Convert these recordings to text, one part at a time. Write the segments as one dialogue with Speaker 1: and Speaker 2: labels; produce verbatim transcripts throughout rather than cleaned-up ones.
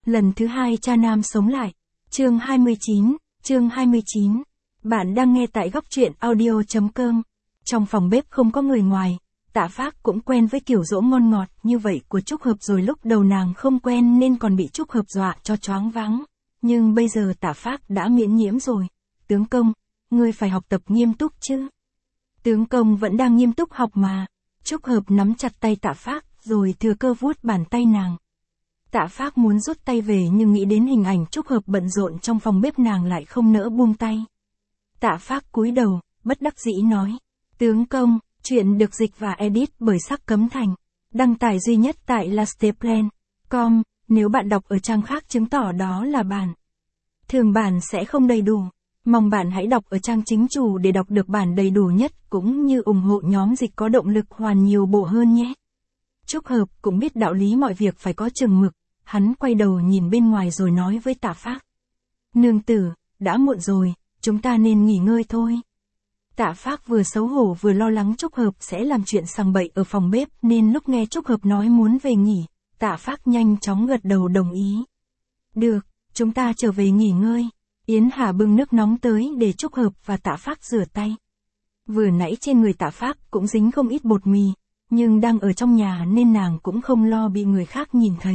Speaker 1: Lần thứ hai cha nam sống lại. Chương hai mươi chín, chương hai mươi chín. Bạn đang nghe tại góc truyện audio.com. Trong phòng bếp không có người ngoài, Tạ Phác cũng quen với kiểu dỗ ngon ngọt như vậy của Trúc Hợp rồi, lúc đầu nàng không quen nên còn bị Trúc Hợp dọa cho choáng váng. Nhưng bây giờ Tạ Phác đã miễn nhiễm rồi. Tướng công, ngươi phải học tập nghiêm túc chứ. Tướng công vẫn đang nghiêm túc học mà. Trúc Hợp nắm chặt tay Tạ Phác rồi thừa cơ vuốt bàn tay nàng. Tạ Phác muốn rút tay về nhưng nghĩ đến hình ảnh Trúc Hợp bận rộn trong phòng bếp nàng lại không nỡ buông tay. Tạ Phác cúi đầu, bất đắc dĩ nói. Tướng công, chuyện được dịch và edit bởi Sắc Cấm Thành. Đăng tải duy nhất tại lasteplan chấm com, nếu bạn đọc ở trang khác chứng tỏ đó là bản thường bản sẽ không đầy đủ. Mong bạn hãy đọc ở trang chính chủ để đọc được bản đầy đủ nhất cũng như ủng hộ nhóm dịch có động lực hoàn nhiều bộ hơn nhé. Trúc Hợp cũng biết đạo lý mọi việc phải có chừng mực, hắn quay đầu nhìn bên ngoài rồi nói với Tạ Phác. Nương tử, đã muộn rồi, chúng ta nên nghỉ ngơi thôi. Tạ Phác vừa xấu hổ vừa lo lắng Trúc Hợp sẽ làm chuyện sằng bậy ở phòng bếp nên lúc nghe Trúc Hợp nói muốn về nghỉ, Tạ Phác nhanh chóng gật đầu đồng ý. Được, chúng ta trở về nghỉ ngơi. Yến Hà bưng nước nóng tới để Trúc Hợp và Tạ Phác rửa tay. Vừa nãy trên người Tạ Phác cũng dính không ít bột mì, nhưng đang ở trong nhà nên nàng cũng không lo bị người khác nhìn thấy.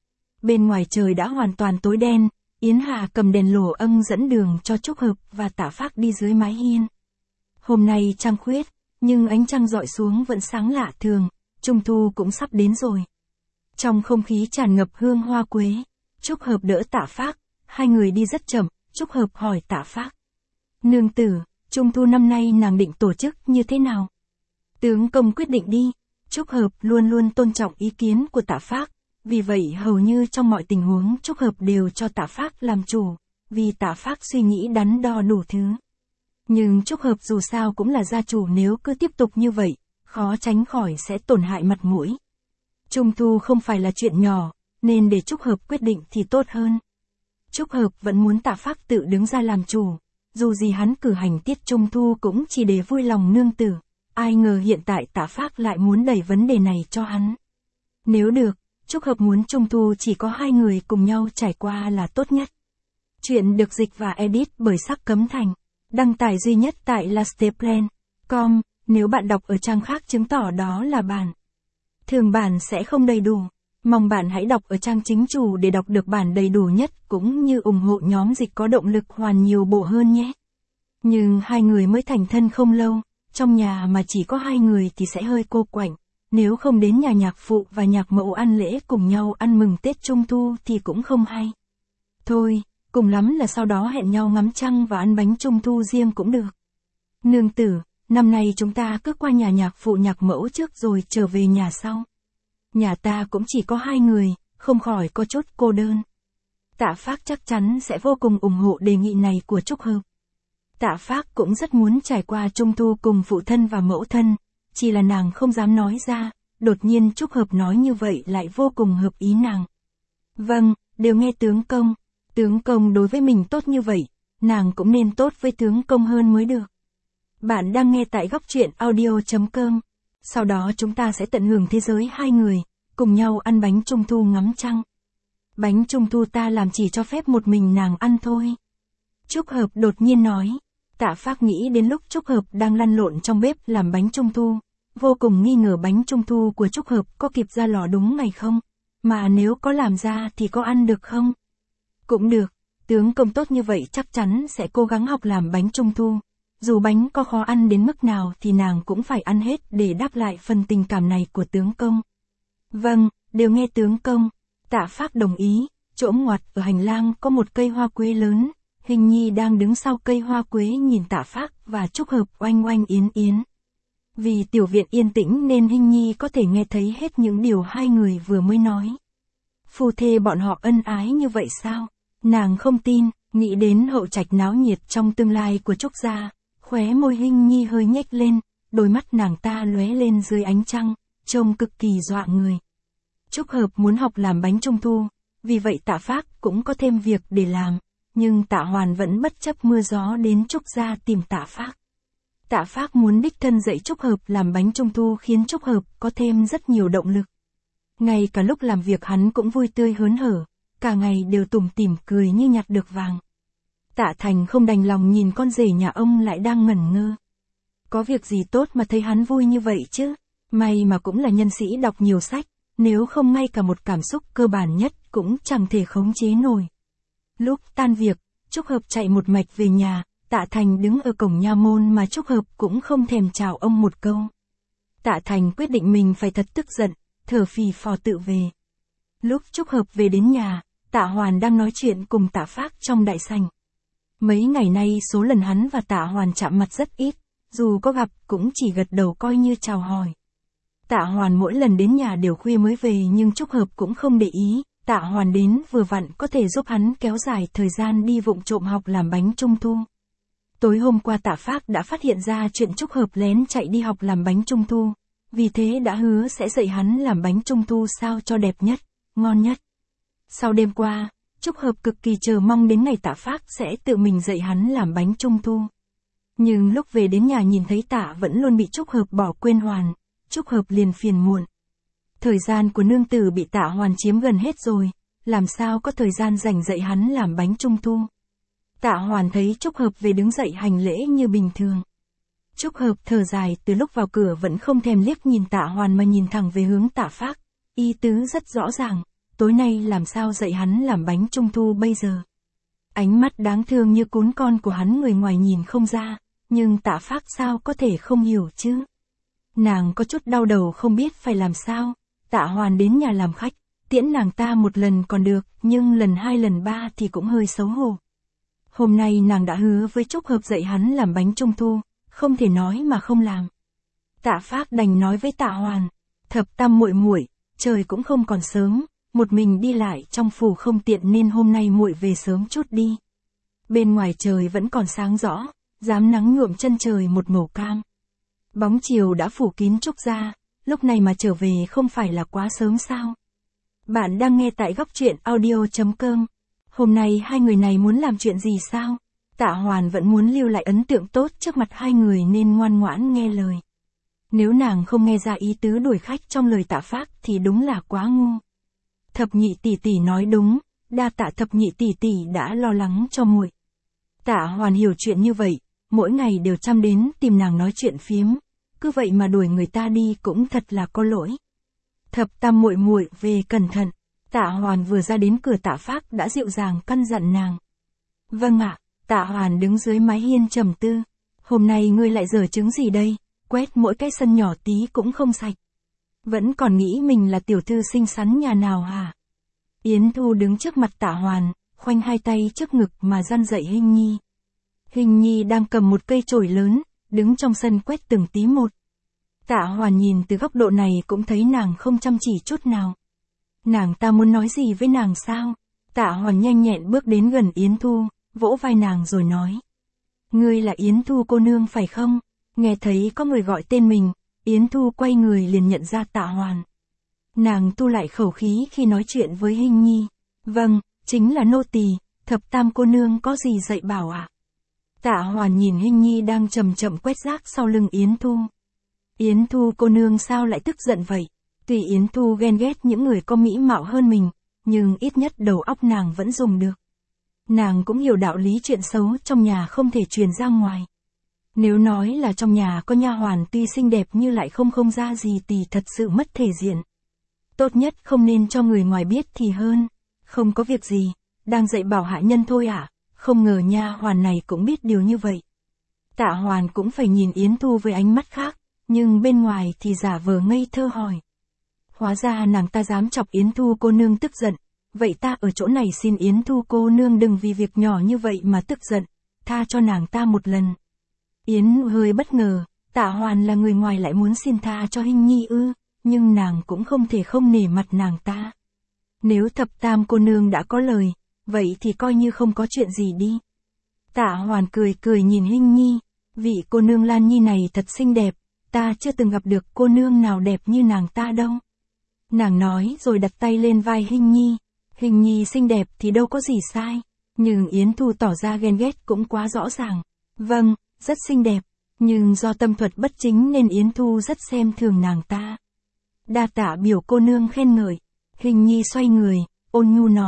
Speaker 1: Bên ngoài trời đã hoàn toàn tối đen, Yến Hà cầm đèn lổ âng dẫn đường cho Trúc Hợp và Tạ Phác đi dưới mái hiên. Hôm nay trăng khuyết, nhưng ánh trăng rọi xuống vẫn sáng lạ thường, Trung thu cũng sắp đến rồi. Trong không khí tràn ngập hương hoa quế, Trúc Hợp đỡ Tạ Phác, hai người đi rất chậm. Trúc Hợp hỏi Tạ Phác. Nương tử, Trung thu năm nay nàng định tổ chức như thế nào? Tướng công quyết định đi. Trúc Hợp luôn luôn tôn trọng ý kiến của Tạ Phác, vì vậy hầu như trong mọi tình huống Trúc Hợp đều cho Tạ Phác làm chủ, vì Tạ Phác suy nghĩ đắn đo đủ thứ. Nhưng Trúc Hợp dù sao cũng là gia chủ, nếu cứ tiếp tục như vậy, khó tránh khỏi sẽ tổn hại mặt mũi. Trung thu không phải là chuyện nhỏ, nên để Trúc Hợp quyết định thì tốt hơn. Trúc Hợp vẫn muốn Tạ Phác tự đứng ra làm chủ, dù gì hắn cử hành tiết Trung thu cũng chỉ để vui lòng nương tử, ai ngờ hiện tại Tạ Phác lại muốn đẩy vấn đề này cho hắn. Nếu được, Trúc Hợp muốn Trung thu chỉ có hai người cùng nhau trải qua là tốt nhất. Chuyện được dịch và edit bởi Sắc Cấm Thành, đăng tải duy nhất tại lasteplan chấm com, nếu bạn đọc ở trang khác chứng tỏ đó là bản thường bản sẽ không đầy đủ. Mong bạn hãy đọc ở trang chính chủ để đọc được bản đầy đủ nhất cũng như ủng hộ nhóm dịch có động lực hoàn nhiều bộ hơn nhé. Nhưng hai người mới thành thân không lâu, trong nhà mà chỉ có hai người thì sẽ hơi cô quạnh, nếu không đến nhà nhạc phụ và nhạc mẫu ăn lễ cùng nhau ăn mừng Tết Trung thu thì cũng không hay. Thôi, cùng lắm là sau đó hẹn nhau ngắm trăng và ăn bánh Trung thu riêng cũng được. Nương tử, năm nay chúng ta cứ qua nhà nhạc phụ nhạc mẫu trước rồi trở về nhà sau. Nhà ta cũng chỉ có hai người, không khỏi có chút cô đơn. Tạ Phác chắc chắn sẽ vô cùng ủng hộ đề nghị này của Trúc Hợp. Tạ Phác cũng rất muốn trải qua Trung thu cùng phụ thân và mẫu thân, chỉ là nàng không dám nói ra, đột nhiên Trúc Hợp nói như vậy lại vô cùng hợp ý nàng. Vâng, đều nghe tướng công, tướng công đối với mình tốt như vậy, nàng cũng nên tốt với tướng công hơn mới được. Bạn đang nghe tại góc truyện audio.com. Sau đó chúng ta sẽ tận hưởng thế giới hai người, cùng nhau ăn bánh Trung thu ngắm trăng. Bánh Trung thu ta làm chỉ cho phép một mình nàng ăn thôi. Trúc Hợp đột nhiên nói. Tạ Phác nghĩ đến lúc Trúc Hợp đang lăn lộn trong bếp làm bánh Trung thu, vô cùng nghi ngờ bánh Trung thu của Trúc Hợp có kịp ra lò đúng ngày không, mà nếu có làm ra thì có ăn được không? Cũng được, tướng công tốt như vậy chắc chắn sẽ cố gắng học làm bánh Trung thu. Dù bánh có khó ăn đến mức nào thì nàng cũng phải ăn hết để đáp lại phần tình cảm này của tướng công. Vâng, đều nghe tướng công. Tạ Phác đồng ý. Chỗ ngoặt ở hành lang có một cây hoa quế lớn, Hình Nhi đang đứng sau cây hoa quế nhìn Tạ Phác và Trúc Hợp oanh oanh yến yến. Vì tiểu viện yên tĩnh nên Hình Nhi có thể nghe thấy hết những điều hai người vừa mới nói. Phu thê bọn họ ân ái như vậy sao? Nàng không tin, nghĩ đến hậu trạch náo nhiệt trong tương lai của Trúc gia. Khóe môi Hình Nhi hơi nhếch lên, đôi mắt nàng ta lóe lên dưới ánh trăng, trông cực kỳ dọa người. Trúc Hợp muốn học làm bánh Trung thu, vì vậy Tạ Phác cũng có thêm việc để làm, nhưng Tạ Hoàn vẫn bất chấp mưa gió đến Trúc gia tìm Tạ Phác. Tạ Phác muốn đích thân dạy Trúc Hợp làm bánh Trung thu khiến Trúc Hợp có thêm rất nhiều động lực. Ngay cả lúc làm việc hắn cũng vui tươi hớn hở, cả ngày đều tủm tỉm cười như nhặt được vàng. Tạ Thành không đành lòng nhìn con rể nhà ông lại đang ngẩn ngơ. Có việc gì tốt mà thấy hắn vui như vậy chứ? May mà cũng là nhân sĩ đọc nhiều sách, nếu không ngay cả một cảm xúc cơ bản nhất cũng chẳng thể khống chế nổi. Lúc tan việc, Trúc Hợp chạy một mạch về nhà, Tạ Thành đứng ở cổng nha môn mà Trúc Hợp cũng không thèm chào ông một câu. Tạ Thành quyết định mình phải thật tức giận, thở phì phò tự về. Lúc Trúc Hợp về đến nhà, Tạ Hoàn đang nói chuyện cùng Tạ Phác trong đại sảnh. Mấy ngày nay số lần hắn và Tạ Hoàn chạm mặt rất ít, dù có gặp cũng chỉ gật đầu coi như chào hỏi. Tạ Hoàn mỗi lần đến nhà đều khuya mới về nhưng Trúc Hợp cũng không để ý, Tạ Hoàn đến vừa vặn có thể giúp hắn kéo dài thời gian đi vụng trộm học làm bánh trung thu. Tối hôm qua Tạ Phác đã phát hiện ra chuyện Trúc Hợp lén chạy đi học làm bánh trung thu, vì thế đã hứa sẽ dạy hắn làm bánh trung thu sao cho đẹp nhất, ngon nhất. Sau đêm qua, Trúc Hợp cực kỳ chờ mong đến ngày Tạ Phác sẽ tự mình dạy hắn làm bánh trung thu. Nhưng lúc về đến nhà nhìn thấy Tạ vẫn luôn bị Trúc Hợp bỏ quên hoàn, Trúc Hợp liền phiền muộn. Thời gian của nương tử bị Tạ Hoàn chiếm gần hết rồi, làm sao có thời gian dành dạy hắn làm bánh trung thu. Tạ Hoàn thấy Trúc Hợp về đứng dậy hành lễ như bình thường. Trúc Hợp thở dài từ lúc vào cửa vẫn không thèm liếc nhìn Tạ Hoàn mà nhìn thẳng về hướng Tạ Phác, ý tứ rất rõ ràng, tối nay làm sao dạy hắn làm bánh trung thu bây giờ. Ánh mắt đáng thương như cún con của hắn người ngoài nhìn không ra, nhưng Tạ Phác sao có thể không hiểu chứ. Nàng có chút đau đầu không biết phải làm sao, Tạ Hoàn đến nhà làm khách, tiễn nàng ta một lần còn được, nhưng lần hai lần ba thì cũng hơi xấu hổ. Hôm nay nàng đã hứa với Trúc Hợp dạy hắn làm bánh trung thu, không thể nói mà không làm. Tạ Phác đành nói với Tạ Hoàn, thập tam muội muội, trời cũng không còn sớm, một mình đi lại trong phủ không tiện nên hôm nay muội về sớm chút đi. Bên ngoài trời vẫn còn sáng rõ, dám nắng nhuộm chân trời một màu cam. Bóng chiều đã phủ kín Trúc gia, lúc này mà trở về không phải là quá sớm sao? Bạn đang nghe tại góc truyện audio chấm com. Hôm nay hai người này muốn làm chuyện gì sao? Tạ Hoàn vẫn muốn lưu lại ấn tượng tốt trước mặt hai người nên ngoan ngoãn nghe lời. Nếu nàng không nghe ra ý tứ đuổi khách trong lời Tạ Phác thì đúng là quá ngu. Thập nhị tỷ tỷ nói đúng, đa tạ thập nhị tỷ tỷ đã lo lắng cho muội. Tạ Hoàn hiểu chuyện như vậy, mỗi ngày đều chăm đến tìm nàng nói chuyện phiếm, cứ vậy mà đuổi người ta đi cũng thật là có lỗi. Thập tam muội muội về cẩn thận. Tạ Hoàn vừa ra đến cửa Tạ Phác đã dịu dàng căn dặn nàng. Vâng ạ. Tạ Hoàn đứng dưới mái hiên trầm tư. Hôm nay ngươi lại giở trứng gì đây, quét mỗi cái sân nhỏ tí cũng không sạch. Vẫn còn nghĩ mình là tiểu thư xinh xắn nhà nào hả? Yến Thu đứng trước mặt Tạ Hoàn, khoanh hai tay trước ngực mà răn dạy Hinh Nhi. Hinh Nhi đang cầm một cây chổi lớn, đứng trong sân quét từng tí một. Tạ Hoàn nhìn từ góc độ này cũng thấy nàng không chăm chỉ chút nào. Nàng ta muốn nói gì với nàng sao? Tạ Hoàn nhanh nhẹn bước đến gần Yến Thu, vỗ vai nàng rồi nói. Ngươi là Yến Thu cô nương phải không? Nghe thấy có người gọi tên mình, Yến Thu quay người liền nhận ra Tạ Hoàn. Nàng thu lại khẩu khí khi nói chuyện với Hinh Nhi. Vâng, chính là nô tỳ, thập tam cô nương có gì dạy bảo ạ? À? Tạ Hoàn nhìn Hinh Nhi đang chậm chậm quét rác sau lưng Yến Thu. Yến Thu cô nương sao lại tức giận vậy? Tuy Yến Thu ghen ghét những người có mỹ mạo hơn mình, nhưng ít nhất đầu óc nàng vẫn dùng được. Nàng cũng hiểu đạo lý chuyện xấu trong nhà không thể truyền ra ngoài. Nếu nói là trong nhà có nha hoàn tuy xinh đẹp như lại không không ra gì thì thật sự mất thể diện. Tốt nhất không nên cho người ngoài biết thì hơn. Không có việc gì, đang dạy bảo hạ nhân thôi à, không ngờ nha hoàn này cũng biết điều như vậy. Tạ Hoàn cũng phải nhìn Yến Thu với ánh mắt khác, nhưng bên ngoài thì giả vờ ngây thơ hỏi. Hóa ra nàng ta dám chọc Yến Thu cô nương tức giận, vậy ta ở chỗ này xin Yến Thu cô nương đừng vì việc nhỏ như vậy mà tức giận, tha cho nàng ta một lần. Yến hơi bất ngờ, Tạ Hoàn là người ngoài lại muốn xin tha cho Hinh Nhi ư, nhưng nàng cũng không thể không nể mặt nàng ta. Nếu thập tam cô nương đã có lời, vậy thì coi như không có chuyện gì đi. Tạ Hoàn cười cười nhìn Hinh Nhi, vị cô nương Lan Nhi này thật xinh đẹp, ta chưa từng gặp được cô nương nào đẹp như nàng ta đâu. Nàng nói rồi đặt tay lên vai Hinh Nhi, Hinh Nhi xinh đẹp thì đâu có gì sai, nhưng Yến Thu tỏ ra ghen ghét cũng quá rõ ràng. Vâng, rất xinh đẹp, nhưng do tâm thuật bất chính nên Yến Thu rất xem thường nàng ta. Đa tạ biểu cô nương khen ngợi. Hinh Nhi xoay người, ôn nhu nói,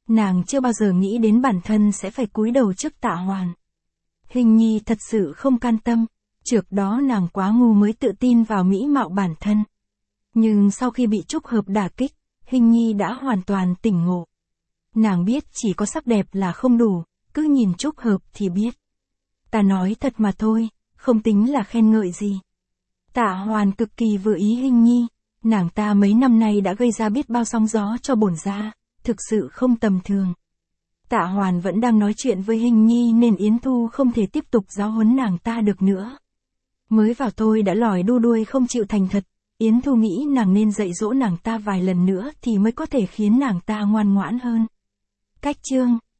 Speaker 1: Nàng chưa bao giờ nghĩ đến bản thân sẽ phải cúi đầu trước Tạ Hoàn. Hình nhi thật sự không can tâm, trước đó nàng quá ngu mới tự tin vào mỹ mạo bản thân. Nhưng sau khi bị Trúc Hợp đả kích, Hình nhi đã hoàn toàn tỉnh ngộ. Nàng biết chỉ có sắc đẹp là không đủ, cứ nhìn Trúc Hợp thì biết. Ta nói thật mà thôi, không tính là khen ngợi gì. Tạ Hoàn cực kỳ vừa ý Hình nhi, nàng ta mấy năm nay đã gây ra biết bao sóng gió cho bổn gia, thực sự không tầm thường. Tạ Hoàn vẫn đang nói chuyện với Hình nhi nên Yến Thu không thể tiếp tục giáo huấn nàng ta được nữa. Mới vào tôi đã lòi đu đuôi không chịu thành thật, Yến Thu nghĩ nàng nên dạy dỗ nàng ta vài lần nữa thì mới có thể khiến nàng ta ngoan ngoãn hơn. Cách chương